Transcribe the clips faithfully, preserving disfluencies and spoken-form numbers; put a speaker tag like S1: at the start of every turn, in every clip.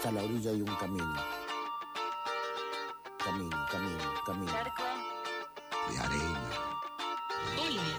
S1: hasta la orilla hay un camino. Camino, camino, camino.
S2: Charco
S1: de arena.
S2: Hola.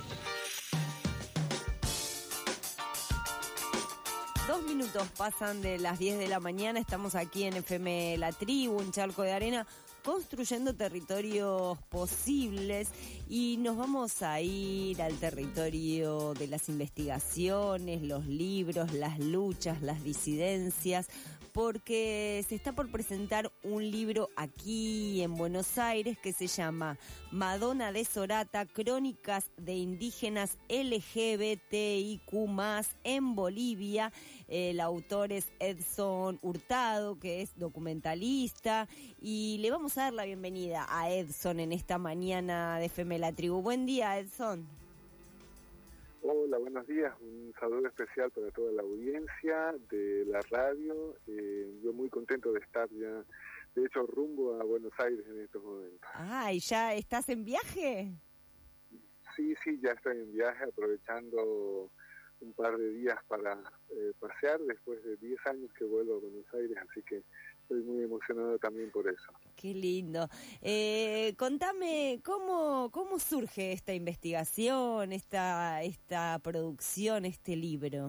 S3: Dos minutos pasan de las diez de la mañana, estamos aquí en F M La Tribu, en Charco de Arena, construyendo territorios posibles y nos vamos a ir al territorio de las investigaciones, los libros, las luchas, las disidencias, porque se está por presentar un libro aquí en Buenos Aires que se llama Madonna de Sorata, Crónicas de Indígenas L G B T I Q más, en Bolivia. El autor es Edson Hurtado, que es documentalista, y le vamos a dar la bienvenida a Edson en esta mañana de F M La Tribu. Buen día, Edson.
S4: Hola, buenos días. Un saludo especial para toda la audiencia de la radio. Eh, yo muy contento de estar ya, de hecho, rumbo a Buenos Aires en estos momentos.
S3: Ah, ¿y ya estás en viaje?
S4: Sí, sí, ya estoy en viaje, aprovechando un par de días para eh, pasear después de diez años que vuelvo a Buenos Aires, así que estoy muy emocionado también por eso.
S3: Qué lindo. Eh, contame, ¿cómo, cómo surge esta investigación, esta, esta producción, este libro?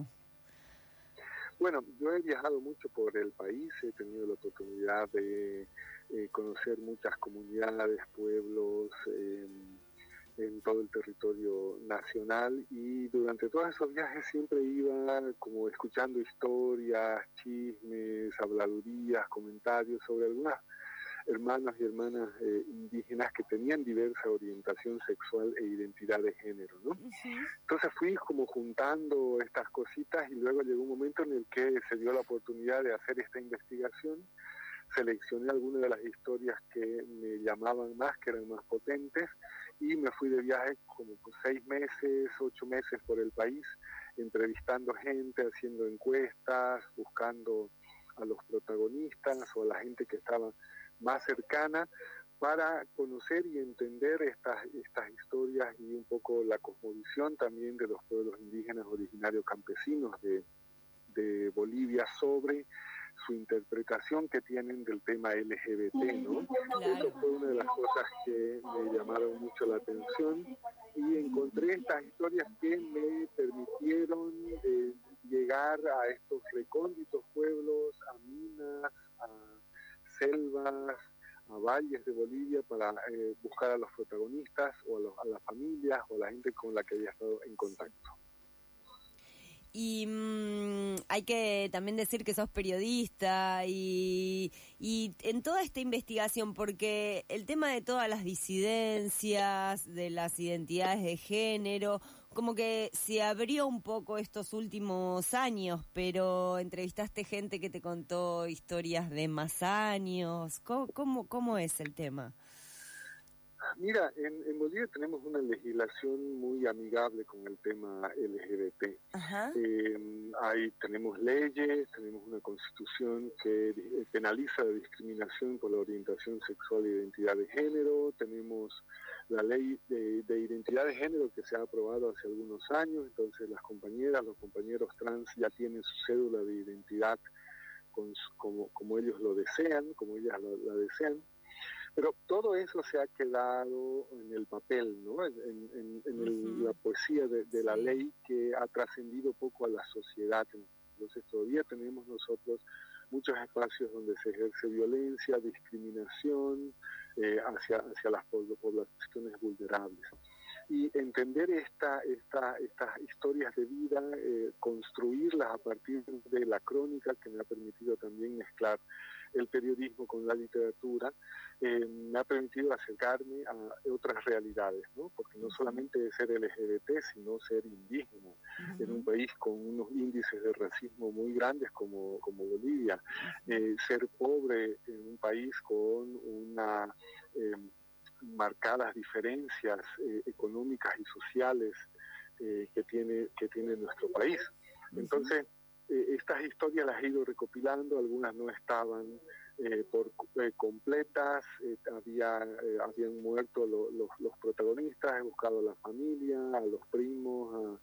S4: Bueno, yo he viajado mucho por el país, he tenido la oportunidad de eh, conocer muchas comunidades, pueblos, eh, en todo el territorio nacional, y durante todos esos viajes siempre iba como escuchando historias, chismes, habladurías, comentarios sobre algunas hermanos y hermanas eh, indígenas que tenían diversa orientación sexual e identidad de género, ¿no? Uh-huh. Entonces fui como juntando estas cositas y luego llegó un momento en el que se dio la oportunidad de hacer esta investigación. Seleccioné algunas de las historias que me llamaban más, que eran más potentes, y me fui de viaje como por seis meses, ocho meses por el país, entrevistando gente, haciendo encuestas, buscando a los protagonistas o a la gente que estaba más cercana para conocer y entender estas, estas historias y un poco la cosmovisión también de los pueblos indígenas originarios campesinos de, de Bolivia sobre su interpretación que tienen del tema L G B T, ¿no? Claro. Eso fue una de las cosas que me llamaron mucho la atención y encontré estas historias que me permitieron eh, llegar a estos recónditos pueblos, a minas, a selvas, a valles de Bolivia para eh, buscar a los protagonistas o a, los, a las familias o a la gente con la que había estado en contacto.
S3: Y mmm, hay que también decir que sos periodista y, y en toda esta investigación, porque el tema de todas las disidencias, de las identidades de género, como que se abrió un poco estos últimos años, pero entrevistaste gente que te contó historias de más años. ¿Cómo, cómo, cómo es el tema?
S4: Mira, en, en Bolivia tenemos una legislación muy amigable con el tema L G B T. Ajá. Eh, ahí tenemos leyes, tenemos una constitución que penaliza la discriminación por la orientación sexual e identidad de género, tenemos la ley de, de identidad de género que se ha aprobado hace algunos años, entonces las compañeras, los compañeros trans ya tienen su cédula de identidad con, como, como ellos lo desean, como ellas lo, la desean. Pero todo eso se ha quedado en el papel, ¿no? En, en, en el, uh-huh. la poesía de, de la ley que ha trascendido poco a la sociedad. Entonces todavía tenemos nosotros muchos espacios donde se ejerce violencia, discriminación eh, hacia, hacia las poblaciones vulnerables. Y entender esta, esta, estas historias de vida, eh, construirlas a partir de la crónica, que me ha permitido también mezclar el periodismo con la literatura, eh, me ha permitido acercarme a otras realidades, ¿no? Porque no solamente es ser L G B T, sino ser indígena, uh-huh. en un país con unos índices de racismo muy grandes como, como Bolivia, uh-huh. eh, ser pobre en un país con una eh, marcadas diferencias eh, económicas y sociales eh, que tiene que tiene nuestro país. Uh-huh. Entonces, Eh, estas historias las he ido recopilando, algunas no estaban eh, por eh, completas, eh, había eh, habían muerto lo, los, los protagonistas, he buscado a la familia, a los primos, a,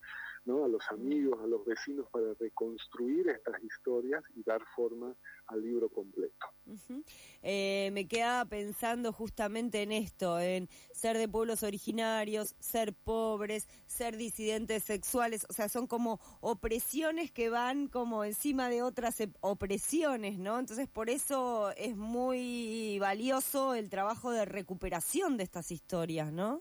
S4: ¿no? A los amigos, a los vecinos, para reconstruir estas historias y dar forma al libro completo.
S3: Uh-huh. Eh, me quedaba pensando justamente en esto, en ser de pueblos originarios, ser pobres, ser disidentes sexuales, o sea, son como opresiones que van como encima de otras opresiones, ¿no? Entonces, por eso es muy valioso el trabajo de recuperación de estas historias, ¿no?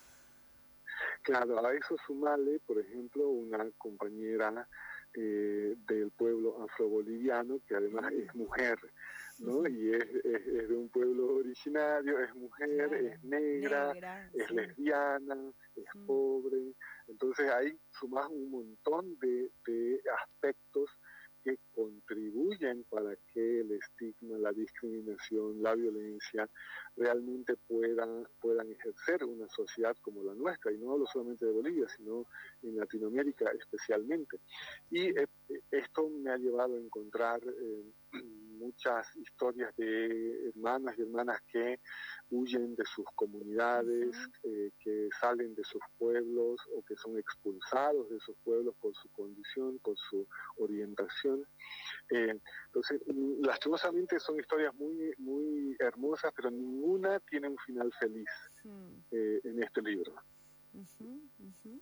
S4: Claro, a eso sumarle, por ejemplo, una compañera eh, del pueblo afroboliviano, que además es mujer, ¿no? Sí. Y es, es, es de un pueblo originario, es mujer, claro. es negra, negra es sí. lesbiana, es mm. pobre. Entonces ahí sumas un montón de, de aspectos que contribuyen para que el estigma, la discriminación, la violencia realmente puedan, puedan ejercer una sociedad como la nuestra, y no hablo solamente de Bolivia, sino en Latinoamérica especialmente. Y eh, esto me ha llevado a encontrar eh, muchas historias de hermanas y hermanas que huyen de sus comunidades, eh, que salen de sus pueblos o que son expulsados de sus pueblos por su condición, por su orientación. Eh, entonces, lastimosamente son historias muy, muy hermosas, pero ninguna tiene un final feliz eh, en este libro.
S3: Uh-huh, uh-huh.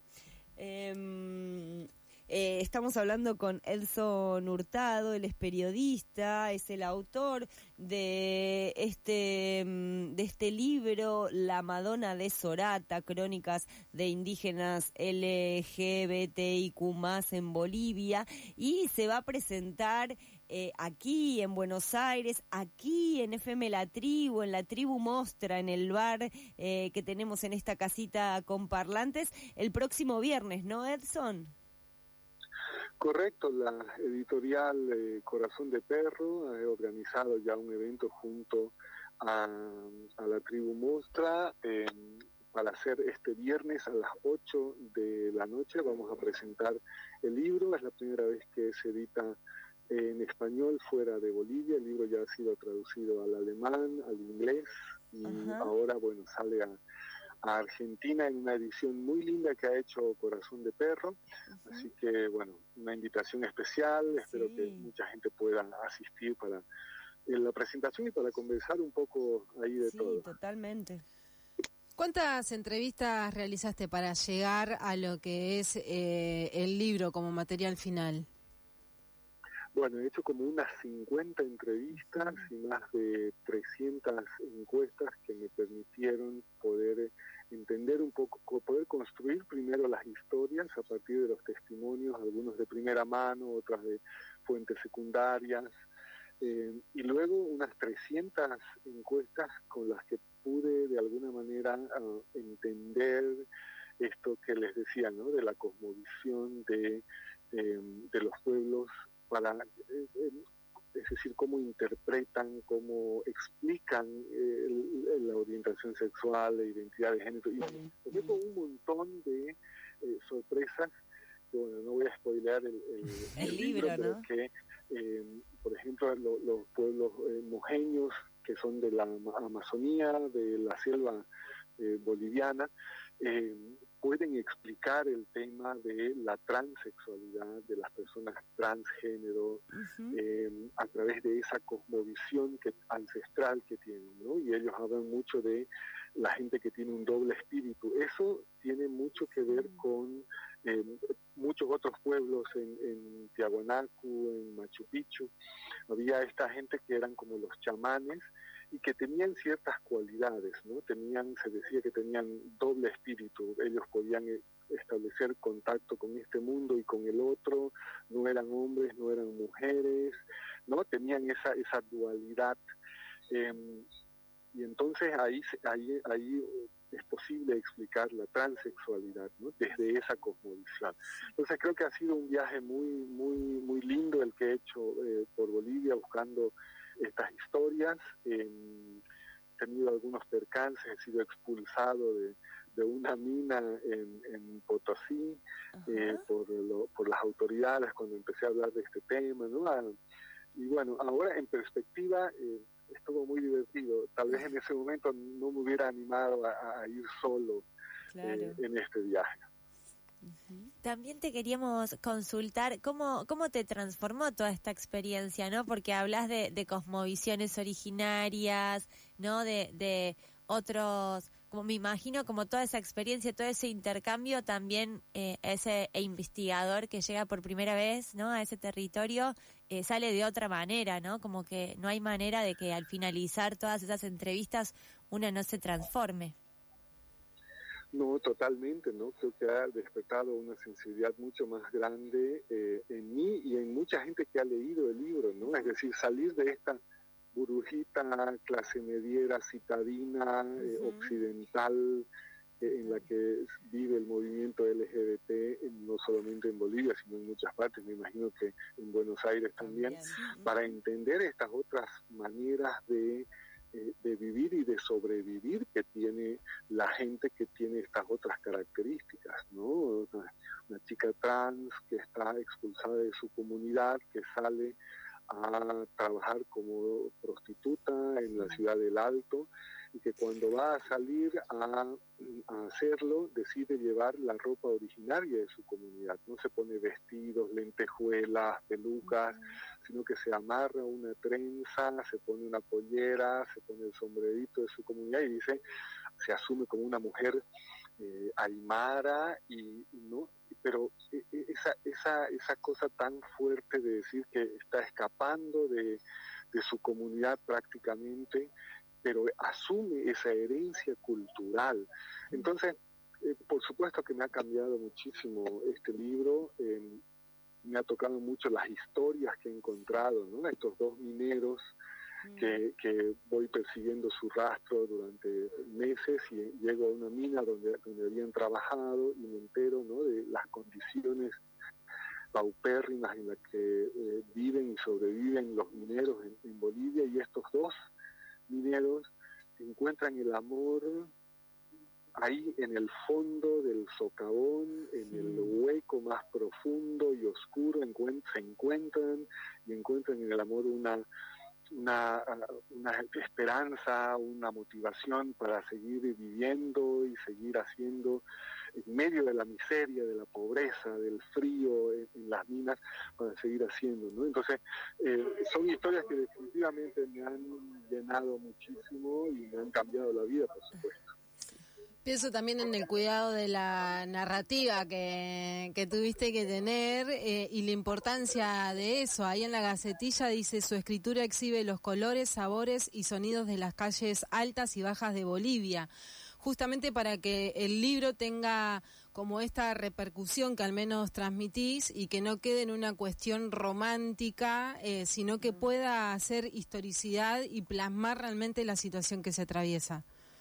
S3: Eh, eh, estamos hablando con Edson Hurtado, él es periodista, es el autor de este, de este libro, La Madonna de Sorata, crónicas de indígenas L G B T I Q más en Bolivia, y se va a presentar eh, aquí en Buenos Aires, aquí en F M La Tribu, en la Tribu Mostra, en el bar eh, que tenemos en esta casita con parlantes, el próximo viernes, ¿no, Edson?
S4: Correcto, la editorial eh, Corazón de Perro ha organizado ya un evento junto a, a la Tribu Mostra eh, para hacer este viernes a las ocho de la noche. Vamos a presentar el libro, es la primera vez que se edita en español fuera de Bolivia. El libro ya ha sido traducido al alemán, al inglés, y Ajá. ahora, bueno, sale a a Argentina en una edición muy linda que ha hecho Corazón de Perro, uh-huh. así que bueno, una invitación especial, sí. Espero que mucha gente pueda asistir para en la presentación y para conversar un poco ahí de
S3: sí,
S4: todo.
S3: Sí, totalmente.
S2: ¿Cuántas entrevistas realizaste para llegar a lo que es eh, el libro como material final?
S4: Bueno, he hecho como unas cincuenta entrevistas y más de trescientas encuestas que me permitieron poder entender un poco, poder construir primero las historias a partir de los testimonios, algunos de primera mano, otras de fuentes secundarias, eh, y luego unas trescientas encuestas con las que pude de alguna manera uh, entender esto que les decía, ¿no? De la cosmovisión de, eh, de los pueblos, para, eh, es decir, cómo interpretan, cómo explican eh, el, la orientación sexual, la identidad de género, y tomé con un montón de eh, sorpresas, que bueno, no voy a spoilear el, el,
S3: el, el libro,
S4: libro,
S3: ¿no?
S4: Pero que, eh, por ejemplo, lo, los pueblos eh, mojeños, que son de la Amazonía, de la selva eh, boliviana, eh, pueden explicar el tema de la transexualidad, de las personas transgénero, uh-huh. eh, a través de esa cosmovisión que, ancestral que tienen, ¿no? Y ellos hablan mucho de la gente que tiene un doble espíritu. Eso tiene mucho que ver uh-huh. con eh, muchos otros pueblos en, en Tiahuanacu, en Machu Picchu. Había esta gente que eran como los chamanes, y que tenían ciertas cualidades, ¿no? Tenían, se decía que tenían doble espíritu, ellos podían establecer contacto con este mundo y con el otro, no eran hombres, no eran mujeres, ¿no? Tenían esa, esa dualidad, eh, y entonces ahí, ahí, ahí es posible explicar la transexualidad, ¿no? Desde esa cosmovisión. Entonces creo que ha sido un viaje muy, muy, muy lindo el que he hecho eh, por Bolivia buscando estas historias. Eh, he tenido algunos percances, he sido expulsado de, de una mina en, en Potosí eh, por, lo, por las autoridades cuando empecé a hablar de este tema, ¿no? Ah, y bueno, ahora en perspectiva eh, estuvo muy divertido. Tal vez en ese momento no me hubiera animado a, a ir solo claro. eh, en este viaje.
S3: También te queríamos consultar cómo cómo te transformó toda esta experiencia, ¿no? Porque hablas de, de cosmovisiones originarias, ¿no? De, de otros, como me imagino, como toda esa experiencia, todo ese intercambio, también eh, ese investigador que llega por primera vez, ¿no? A ese territorio, eh, sale de otra manera, ¿no? Como que no hay manera de que al finalizar todas esas entrevistas una no se transforme.
S4: No, totalmente, ¿no? Creo que ha despertado una sensibilidad mucho más grande eh, en mí y en mucha gente que ha leído el libro, ¿no? Es decir, salir de esta burbujita clase mediera, citadina, eh, uh-huh. occidental, eh, en la que vive el movimiento L G B T, no solamente en Bolivia, sino en muchas partes, me imagino que en Buenos Aires también, uh-huh. para entender estas otras maneras de de vivir y de sobrevivir que tiene la gente que tiene estas otras características, ¿no? Una, una chica trans que está expulsada de su comunidad, que sale a trabajar como prostituta en la ciudad del Alto y que cuando va a salir a, a hacerlo decide llevar la ropa originaria de su comunidad, no se pone vestidos, lentejuelas, pelucas, sino que se amarra una trenza, se pone una pollera, se pone el sombrerito de su comunidad y dice, se asume como una mujer eh, aymara y no, pero esa esa esa cosa tan fuerte de decir que está escapando de, de su comunidad prácticamente, pero asume esa herencia cultural. Entonces, eh, por supuesto que me ha cambiado muchísimo este libro. Eh, me ha tocado mucho las historias que he encontrado, ¿no? Estos dos mineros que, que voy persiguiendo su rastro durante meses y llego a una mina donde, donde habían trabajado y me entero, ¿no? De las condiciones paupérrimas en las que eh, viven y sobreviven los mineros en, en Bolivia, y estos dos mineros encuentran el amor ahí en el fondo del socavón, en sí. el hueco más profundo y oscuro, encuent- se encuentran y encuentran en el amor una, una, una esperanza, una motivación para seguir viviendo y seguir haciendo en medio de la miseria, de la pobreza, del frío en, en las minas, para seguir haciendo, ¿no? Entonces, eh, son historias que definitivamente me han llenado muchísimo y me han cambiado la vida, por supuesto.
S2: Pienso también en el cuidado de la narrativa que, que tuviste que tener eh, y la importancia de eso. Ahí en la Gacetilla dice, su escritura exhibe los colores, sabores y sonidos de las calles altas y bajas de Bolivia, justamente para que el libro tenga como esta repercusión que al menos transmitís y que no quede en una cuestión romántica, eh, sino que pueda hacer historicidad y plasmar realmente la situación que se atraviesa.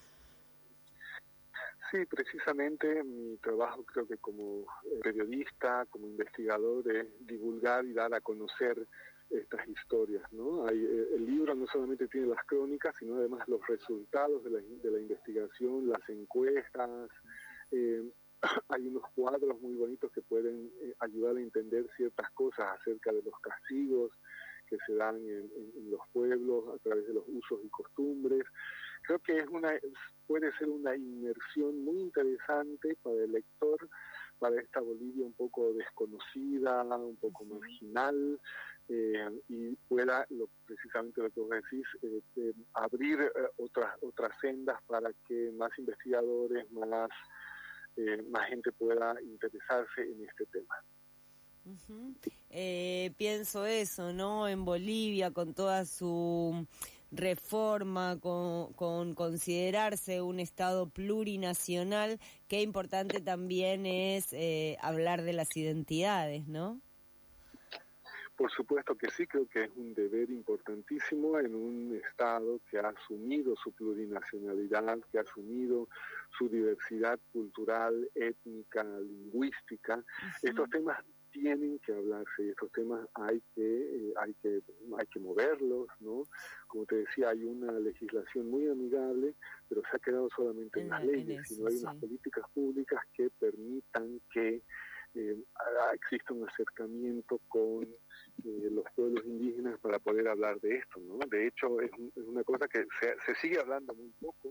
S4: Sí, precisamente mi trabajo creo que como periodista, como investigador, es divulgar y dar a conocer estas historias, ¿no? Hay, el libro no solamente tiene las crónicas, sino además los resultados de la, de la investigación, las encuestas. Eh, hay unos cuadros muy bonitos que pueden eh, ayudar a entender ciertas cosas acerca de los castigos que se dan en, en, en los pueblos a través de los usos y costumbres. Creo que es una puede ser una inmersión muy interesante para el lector, para esta Bolivia un poco desconocida, un poco uh-huh. marginal, eh, y pueda, lo, precisamente lo que vos decís, eh, eh, abrir eh, otras otras sendas para que más investigadores, más, eh, más gente pueda interesarse en este tema.
S3: Uh-huh. Eh, pienso eso, ¿no? En Bolivia, con toda su reforma, con, con considerarse un Estado plurinacional, qué importante también es eh, hablar de las identidades, ¿no?
S4: Por supuesto que sí, creo que es un deber importantísimo en un Estado que ha asumido su plurinacionalidad, que ha asumido su diversidad cultural, étnica, lingüística. Uh-huh. Estos temas tienen que hablarse y estos temas hay que eh, hay que hay que moverlos, ¿no? Como te decía, hay una legislación muy amigable, pero se ha quedado solamente en, en las leyes, eso, sino hay sí. unas políticas públicas que permitan que eh, exista un acercamiento con eh, los pueblos indígenas para poder hablar de esto, ¿no? De hecho, es, un, es una cosa que se, se sigue hablando muy poco.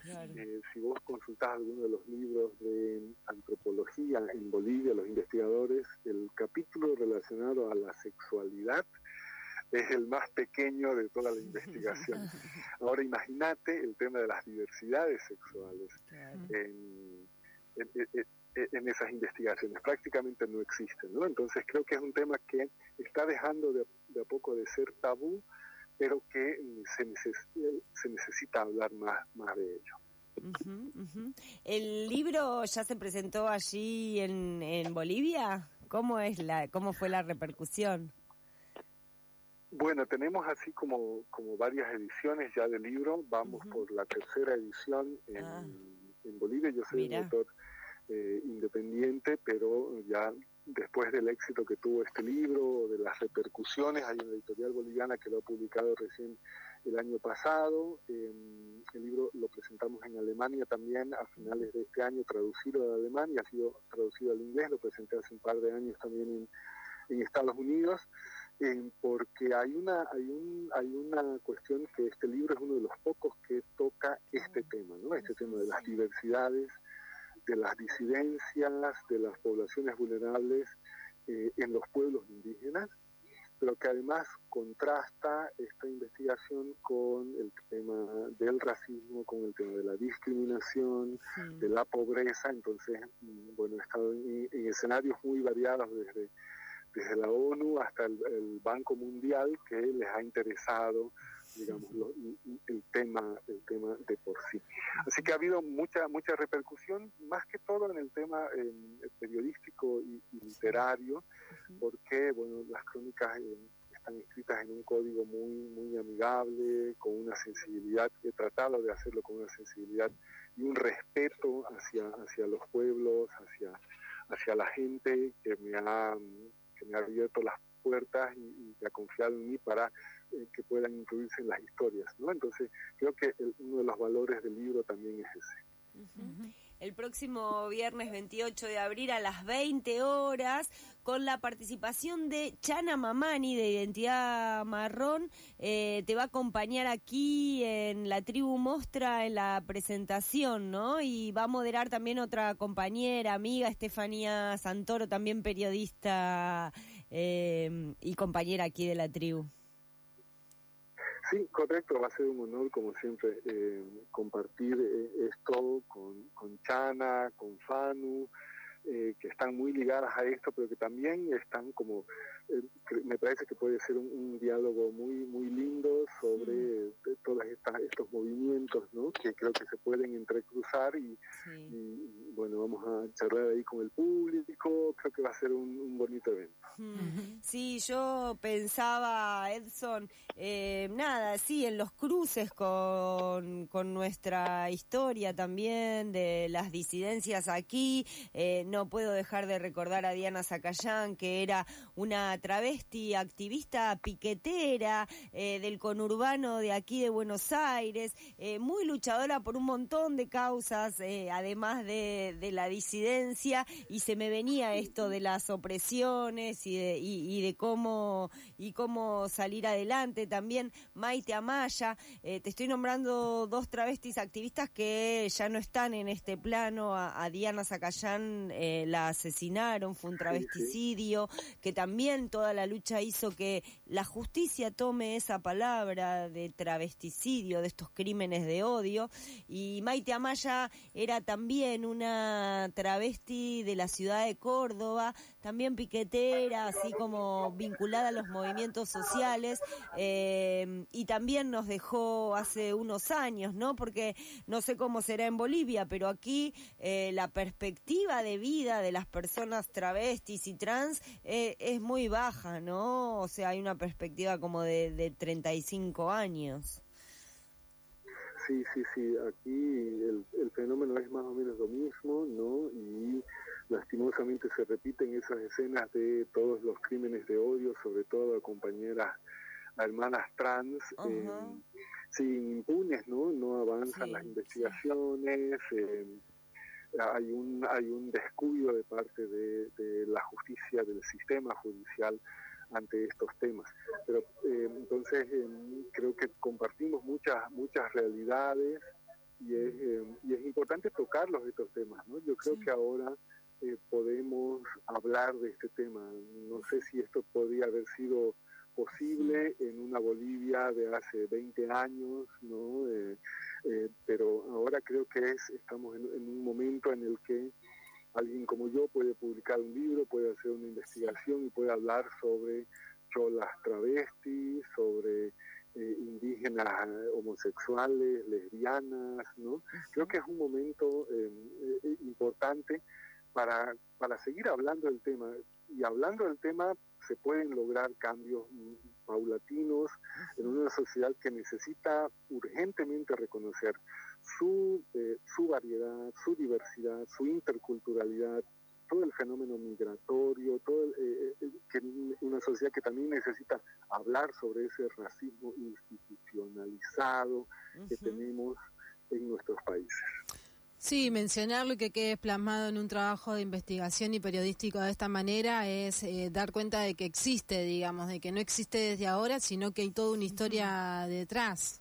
S3: Claro.
S4: Eh, si vos consultás alguno de los libros de antropología en Bolivia, los investigadores, el capítulo relacionado a la sexualidad es el más pequeño de toda la investigación. Ahora imagínate el tema de las diversidades sexuales. Claro. en, en, en, en esas investigaciones, prácticamente no existen, ¿no? Entonces creo que es un tema que está dejando de, de a poco de ser tabú, pero que se, neces se necesita hablar más, más de ello.
S3: Uh-huh, uh-huh. ¿El libro ya se presentó allí en, en Bolivia? ¿Cómo es la, cómo fue la repercusión?
S4: Bueno, tenemos así como, como varias ediciones ya del libro, vamos uh-huh. por la tercera edición en, ah. en Bolivia. Yo soy Mira. un autor eh, independiente, pero ya después del éxito que tuvo este libro, de las repercusiones, hay una editorial boliviana que lo ha publicado recién el año pasado. Eh, el libro lo presentamos en Alemania también a finales de este año, traducido al alemán, y ha sido traducido al inglés. Lo presenté hace un par de años también en, en Estados Unidos. Eh, porque hay una hay un hay una cuestión que este libro es uno de los pocos que toca este tema, ¿no? Este tema de las diversidades, de las disidencias, de las poblaciones vulnerables eh, en los pueblos indígenas, pero que además contrasta esta investigación con el tema del racismo, con el tema de la discriminación, sí. de la pobreza. Entonces, bueno, he estado en, en escenarios muy variados desde desde la ONU hasta el, el Banco Mundial, que les ha interesado, digamos, lo, el tema el tema de por sí. Así que ha habido mucha mucha repercusión, más que todo en el tema eh, periodístico y, y literario, porque, bueno, las crónicas eh, están escritas en un código muy muy amigable, con una sensibilidad, he tratado de hacerlo con una sensibilidad y un respeto hacia, hacia los pueblos, hacia, hacia la gente que me ha... que me ha abierto las puertas y, y que ha confiado en mí para eh, que puedan incluirse en las historias, ¿no? Entonces, creo que el, uno de los valores del libro también es ese.
S3: Uh-huh. El próximo viernes veintiocho de abril a las veinte horas, con la participación de Chana Mamani, de Identidad Marrón, eh, te va a acompañar aquí en la Tribu Mostra en la presentación, ¿no? Y va a moderar también otra compañera, amiga, Estefanía Santoro, también periodista eh, y compañera aquí de la Tribu.
S4: Sí, correcto, va a ser un honor, como siempre, eh, compartir eh, esto con, con Chana, con Fanu, eh, que están muy ligadas a esto, pero que también están como, eh, que me parece que puede ser un, un diálogo muy muy lindo sobre mm. todos estos movimientos, ¿no? Que creo que se pueden entrecruzar y, sí. y, bueno, vamos a charlar ahí con el público, creo que va a ser un, un bonito evento.
S3: Mm. Sí, yo pensaba, Edson, eh, nada, sí, en los cruces con, con nuestra historia también, de las disidencias aquí, eh, no puedo dejar de recordar a Diana Zacayán, que era una travesti activista piquetera eh, del conurbano de aquí de Buenos Aires, eh, muy luchadora por un montón de causas, eh, además de, de la disidencia, y se me venía esto de las opresiones y de, y, y de cómo y cómo salir adelante. También Maite Amaya, eh, te estoy nombrando dos travestis activistas que ya no están en este plano. A, a Diana Zacayán eh, la asesinaron, fue un travesticidio, que también toda la lucha hizo que la justicia tome esa palabra de travesticidio, de estos crímenes de odio. Y Maite Amaya era también una travesti de la ciudad de Córdoba, también piquetera, así como vinculada a los movimientos sociales, eh, y también nos dejó hace unos años, ¿no? Porque no sé cómo será en Bolivia, pero aquí eh, la perspectiva de vida de las personas travestis y trans eh, es muy baja, ¿no? O sea, hay una perspectiva como de, de treinta y cinco años.
S4: Sí, sí, sí, aquí el, el fenómeno es más o menos lo mismo, ¿no? Y lastimosamente se repiten esas escenas de todos los crímenes de odio, sobre todo a compañeras, a hermanas trans, uh-huh. eh, sin impunes, ¿no? No avanzan sí, las investigaciones, sí. eh, hay un hay un descuido de parte de, de la justicia, del sistema judicial ante estos temas. Pero eh, entonces eh, creo que compartimos muchas muchas realidades y es, eh, y es importante tocarlos estos temas, ¿no? Yo creo
S2: Sí.
S4: que ahora eh, podemos hablar de este tema. No sé si esto podría haber sido posible en una Bolivia de hace veinte años, ¿no? Eh, eh, pero ahora creo que es estamos en, en un momento en el que alguien como yo puede publicar un libro, puede hacer una investigación y puede hablar sobre cholas travestis, sobre eh, indígenas homosexuales, lesbianas, ¿no? Uh-huh. Creo que es un momento eh, eh, importante para, para seguir hablando del tema. Y hablando del tema se pueden lograr cambios paulatinos uh-huh. en una sociedad que necesita urgentemente reconocer su, eh, su variedad, su diversidad, su interculturalidad, todo el fenómeno migratorio, todo el, eh, eh, que una sociedad que también necesita hablar sobre ese racismo institucionalizado uh-huh. que tenemos en nuestros países.
S2: Sí, mencionarlo y que quede plasmado en un trabajo de investigación y periodístico de esta manera es eh, dar cuenta de que existe, digamos, de que no existe desde ahora, sino que hay toda una historia uh-huh. detrás.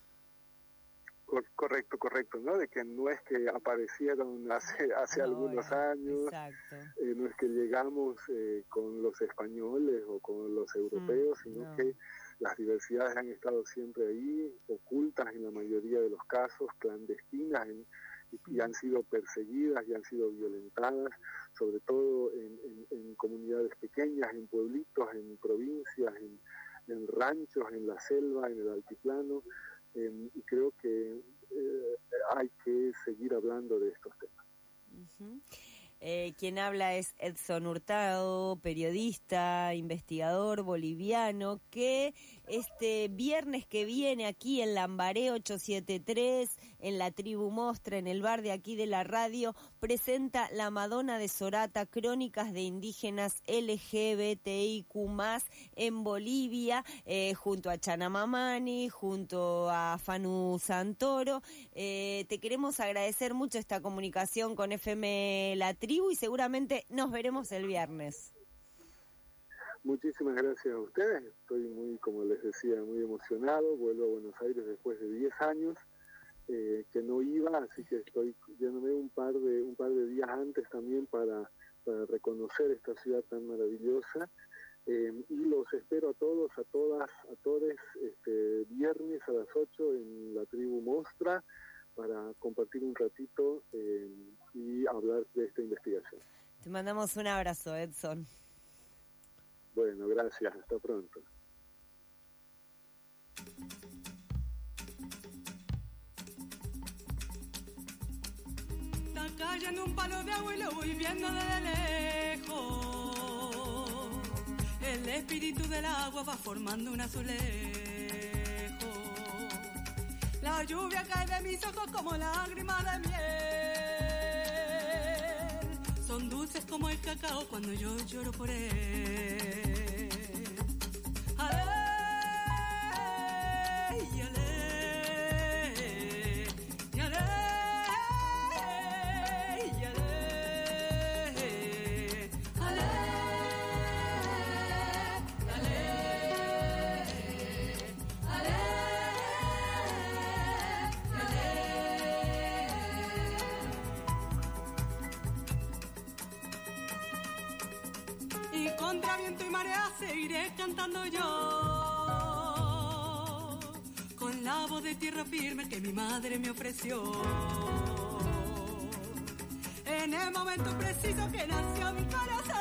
S4: Correcto, correcto, ¿no? De que no es que aparecieron hace hace no, algunos ya, años, eh, no es que llegamos eh, con los españoles o con los europeos, mm, sino no. que las diversidades han estado siempre ahí, ocultas en la mayoría de los casos, clandestinas, en, y, y han sido perseguidas y han sido violentadas, sobre todo en, en, en comunidades pequeñas, en pueblitos, en provincias, en, en ranchos, en la selva, en el altiplano. Eh, y creo que eh, hay que seguir hablando de estos temas.
S3: Uh-huh. Eh, quien habla es Edson Hurtado, periodista, investigador boliviano, que este viernes que viene aquí en Lambaré ochocientos setenta y tres, en la Tribu Mostra, en el bar de aquí de la radio, presenta La Madonna de Sorata, crónicas de indígenas L G B T I Q más, en Bolivia, eh, junto a Chana Mamani, junto a Fanu Santoro. Eh, te queremos agradecer mucho esta comunicación con F M La Tribu y seguramente nos veremos el viernes.
S4: Muchísimas gracias a ustedes. Estoy muy, como les decía, muy emocionado. Vuelvo a Buenos Aires después de diez años eh, que no iba, así que estoy yéndome un par de un par de días antes también para, para reconocer esta ciudad tan maravillosa. Eh, y los espero a todos, a todas, a todos este viernes a las ocho en la Tribu Mostra para compartir un ratito eh, y hablar de esta investigación.
S3: Te mandamos un abrazo, Edson.
S4: Bueno, gracias. Hasta pronto.
S5: Está cayendo un palo de agua y lo voy viendo desde lejos. El espíritu del agua va formando un azulejo. La lluvia cae de mis ojos como lágrimas de miel. Son dulces como el cacao cuando yo lloro por él. Ale, y ale, y ale, y ale, ale, ale, y contra viento y marea seguiré cantando yo, con la voz de tierra firme que mi madre me ofreció. En el momento preciso que nació mi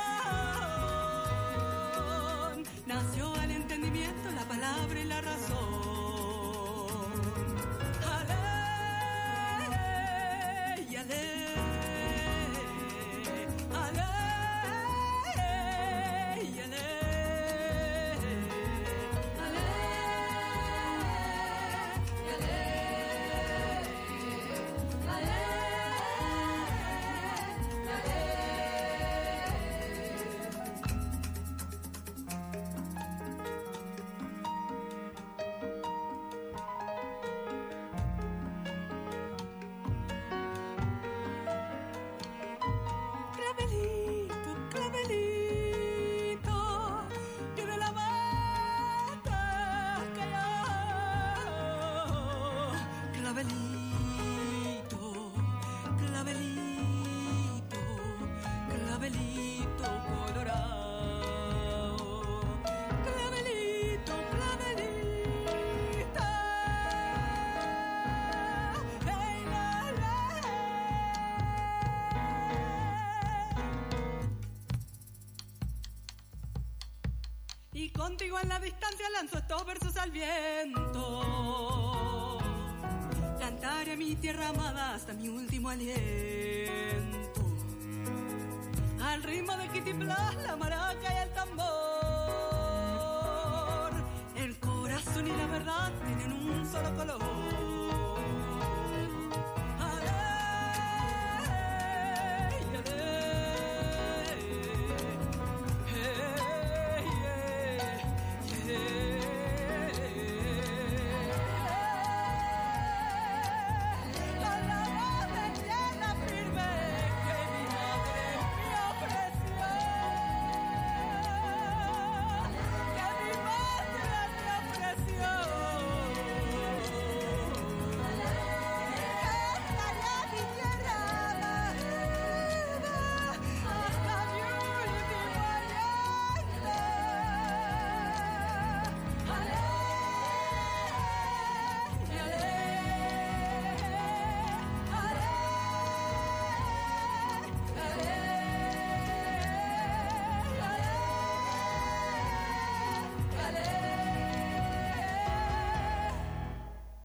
S5: corazón, nació el entendimiento, la palabra y la razón. Ale, y ale. contigo en la distancia lanzo estos versos al viento. Cantaré mi tierra amada hasta mi último aliento. Al ritmo del kitiplas, la maraca y el tambor. El corazón y la verdad tienen un solo color.